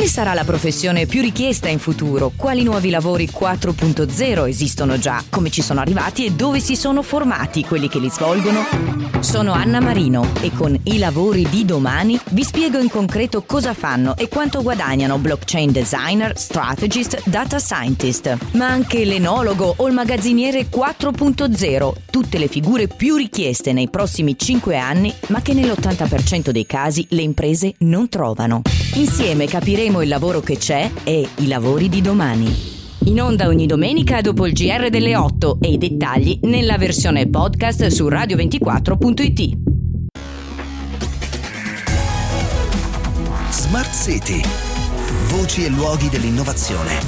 Quale sarà la professione più richiesta in futuro? Quali nuovi lavori 4.0 esistono già? Come ci sono arrivati e dove si sono formati quelli che li svolgono? Sono Anna Marino e con I lavori di domani vi spiego in concreto cosa fanno e quanto guadagnano blockchain designer, strategist, data scientist, ma anche l'enologo o il magazziniere 4.0, tutte le figure più richieste nei prossimi 5 anni, ma che nell'80% dei casi le imprese non trovano. Insieme capiremo il lavoro che c'è e i lavori di domani. In onda ogni domenica dopo il GR delle 8 e i dettagli nella versione podcast su radio24.it. Smart City. Voci e luoghi dell'innovazione.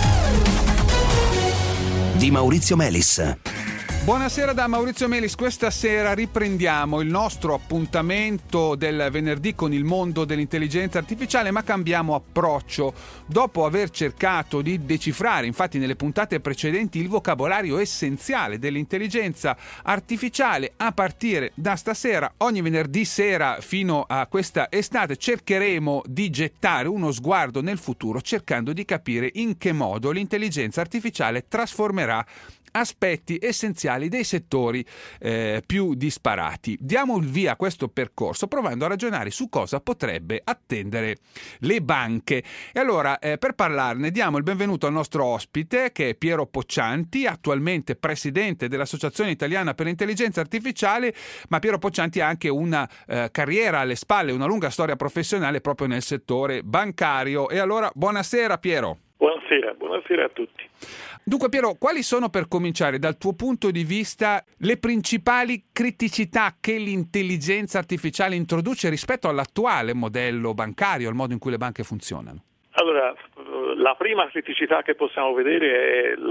Di Maurizio Melis. Buonasera da Maurizio Melis. Questa sera riprendiamo il nostro appuntamento del venerdì con il mondo dell'intelligenza artificiale, ma cambiamo approccio. Dopo aver cercato di decifrare, infatti nelle puntate precedenti, il vocabolario essenziale dell'intelligenza artificiale, a partire da stasera, ogni venerdì sera fino a questa estate, cercheremo di gettare uno sguardo nel futuro, cercando di capire in che modo l'intelligenza artificiale trasformerà aspetti essenziali dei settori più disparati. Diamo il via a questo percorso provando a ragionare su cosa potrebbe attendere le banche. E allora, per parlarne, diamo il benvenuto al nostro ospite, che è Piero Poccianti, attualmente presidente dell'Associazione Italiana per l'Intelligenza Artificiale, ma Piero Poccianti ha anche una carriera alle spalle, una lunga storia professionale proprio nel settore bancario. E allora, buonasera Piero. Buonasera a tutti. Dunque Piero, quali sono, per cominciare, dal tuo punto di vista, le principali criticità che l'intelligenza artificiale introduce rispetto all'attuale modello bancario, al modo in cui le banche funzionano? Allora, la prima criticità che possiamo vedere è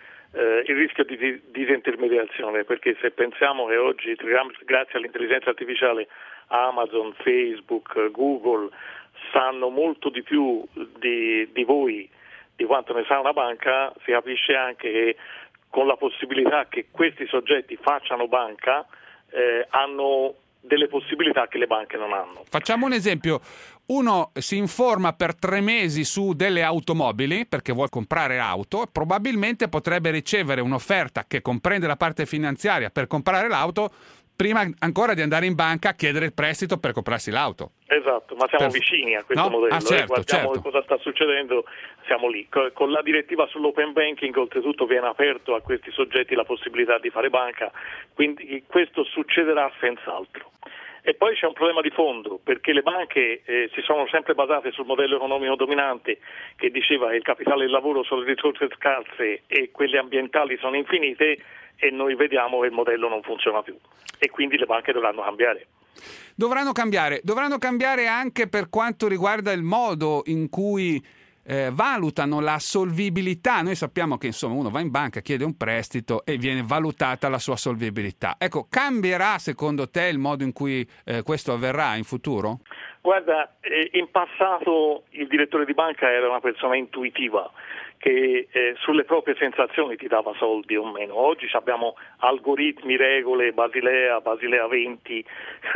il rischio di disintermediazione, perché se pensiamo che oggi, grazie all'intelligenza artificiale, Amazon, Facebook, Google sanno molto di più di voi di quanto ne sa una banca, si capisce anche che con la possibilità che questi soggetti facciano banca hanno delle possibilità che le banche non hanno. Facciamo un esempio. Uno si informa per 3 mesi su delle automobili perché vuole comprare auto, probabilmente potrebbe ricevere un'offerta che comprende la parte finanziaria per comprare l'auto prima ancora di andare in banca a chiedere il prestito per comprarsi l'auto. Esatto, ma siamo vicini a questo modello. Guardiamo cosa sta succedendo, siamo lì. Con la direttiva sull'open banking oltretutto viene aperto a questi soggetti la possibilità di fare banca, quindi questo succederà senz'altro. E poi c'è un problema di fondo, perché le banche si sono sempre basate sul modello economico dominante che diceva che il capitale del lavoro sono le risorse scarse e quelle ambientali sono infinite, e noi vediamo che il modello non funziona più e quindi le banche dovranno cambiare. Dovranno cambiare anche per quanto riguarda il modo in cui valutano la solvibilità. Noi sappiamo che insomma uno va in banca, chiede un prestito e viene valutata la sua solvibilità. Ecco, cambierà secondo te il modo in cui questo avverrà in futuro? Guarda, in passato il direttore di banca era una persona intuitiva che sulle proprie sensazioni ti dava soldi o meno. Oggi abbiamo algoritmi, regole, Basilea 20,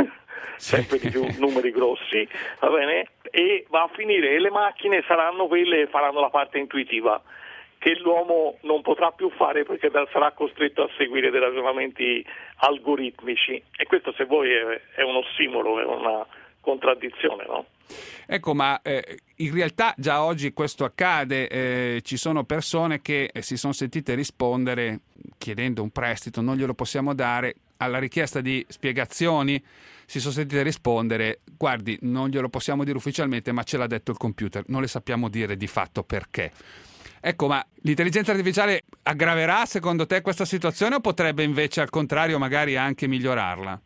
sempre di più numeri grossi, va bene? E va a finire che le macchine saranno quelle che faranno la parte intuitiva, che l'uomo non potrà più fare perché sarà costretto a seguire dei ragionamenti algoritmici. E questo, se vuoi, è un ossimoro, è una contraddizione, no? Ecco, ma in realtà già oggi questo accade, ci sono persone che si sono sentite rispondere chiedendo un prestito, non glielo possiamo dare, alla richiesta di spiegazioni si sono sentite rispondere: guardi, non glielo possiamo dire ufficialmente, ma ce l'ha detto il computer, non le sappiamo dire di fatto perché. Ecco, ma l'intelligenza artificiale aggraverà secondo te questa situazione o potrebbe invece al contrario magari anche migliorarla?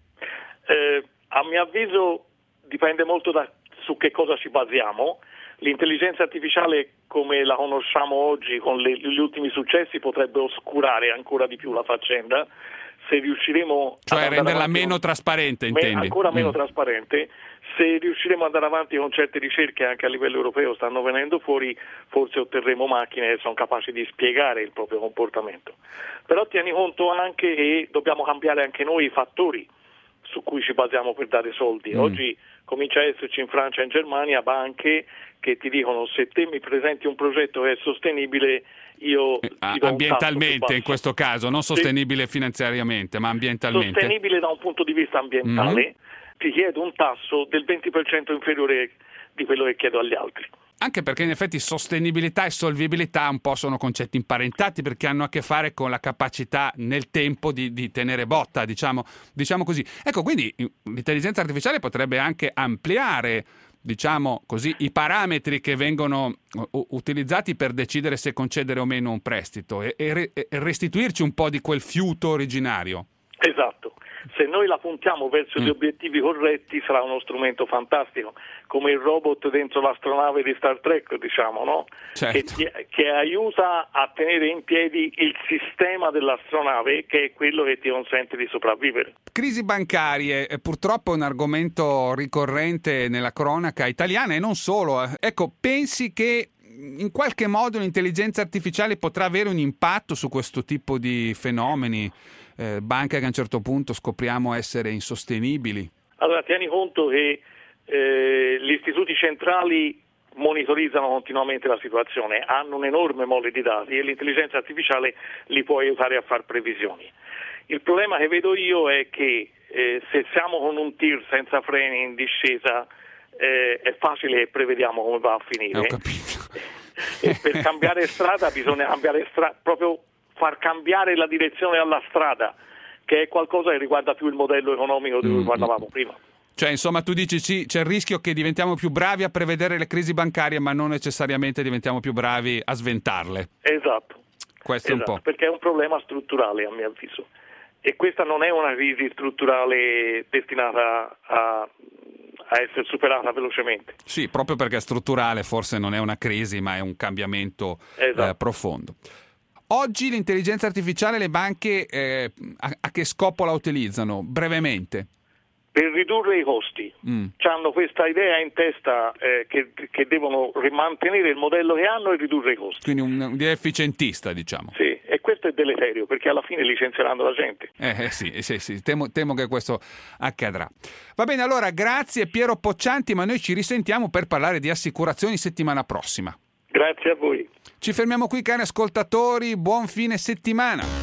A mio avviso dipende molto su che cosa ci basiamo. L'intelligenza artificiale come la conosciamo oggi con gli ultimi successi potrebbe oscurare ancora di più la faccenda. Se riusciremo a renderla meno trasparente, intendi? Ancora meno trasparente. Se riusciremo ad andare avanti con certe ricerche anche a livello europeo, stanno venendo fuori, forse otterremo macchine che sono capaci di spiegare il proprio comportamento. Però tieni conto anche che dobbiamo cambiare anche noi i fattori su cui ci basiamo per dare soldi. Oggi comincia a esserci in Francia e in Germania banche che ti dicono: se te mi presenti un progetto che è sostenibile, io ti do ambientalmente in questo caso, non sostenibile finanziariamente, ma ambientalmente. Sostenibile da un punto di vista ambientale, ti chiedo un tasso del 20% inferiore di quello che chiedo agli altri. Anche perché in effetti sostenibilità e solvibilità un po' sono concetti imparentati, perché hanno a che fare con la capacità nel tempo di tenere botta, diciamo così. Ecco, quindi l'intelligenza artificiale potrebbe anche ampliare, diciamo così, i parametri che vengono utilizzati per decidere se concedere o meno un prestito e restituirci un po' di quel fiuto originario. Esatto. Se noi la puntiamo verso gli obiettivi corretti sarà uno strumento fantastico, come il robot dentro l'astronave di Star Trek, diciamo, no? Certo. Che aiuta a tenere in piedi il sistema dell'astronave, che è quello che ti consente di sopravvivere. Crisi bancarie, purtroppo è un argomento ricorrente nella cronaca italiana e non solo. Ecco, pensi che in qualche modo l'intelligenza artificiale potrà avere un impatto su questo tipo di fenomeni? Banche che a un certo punto scopriamo essere insostenibili? Allora, tieni conto che gli istituti centrali monitorizzano continuamente la situazione, hanno un enorme mole di dati e l'intelligenza artificiale li può aiutare a fare previsioni. Il problema che vedo io è che se siamo con un tir senza freni in discesa, è facile che prevediamo come va a finire. Ho capito. E per cambiare strada bisogna cambiare proprio far cambiare la direzione alla strada, che è qualcosa che riguarda più il modello economico di cui parlavamo prima. Cioè, insomma, tu dici sì, c'è il rischio che diventiamo più bravi a prevedere le crisi bancarie, ma non necessariamente diventiamo più bravi a sventarle. Esatto. Questo è un po'. Perché è un problema strutturale, a mio avviso. E questa non è una crisi strutturale destinata a essere superata velocemente. Sì, proprio perché è strutturale, forse non è una crisi, ma è un cambiamento profondo. Oggi l'intelligenza artificiale, le banche a che scopo la utilizzano? Brevemente. Per ridurre i costi. Hanno questa idea in testa che devono mantenere il modello che hanno e ridurre i costi. Quindi un'idea efficientista, diciamo. Sì, e questo è deleterio perché alla fine licenzieranno la gente. Sì. Temo che questo accadrà. Va bene, allora grazie Piero Poccianti, ma noi ci risentiamo per parlare di assicurazioni settimana prossima. Grazie a voi. Ci fermiamo qui, cari ascoltatori, buon fine settimana.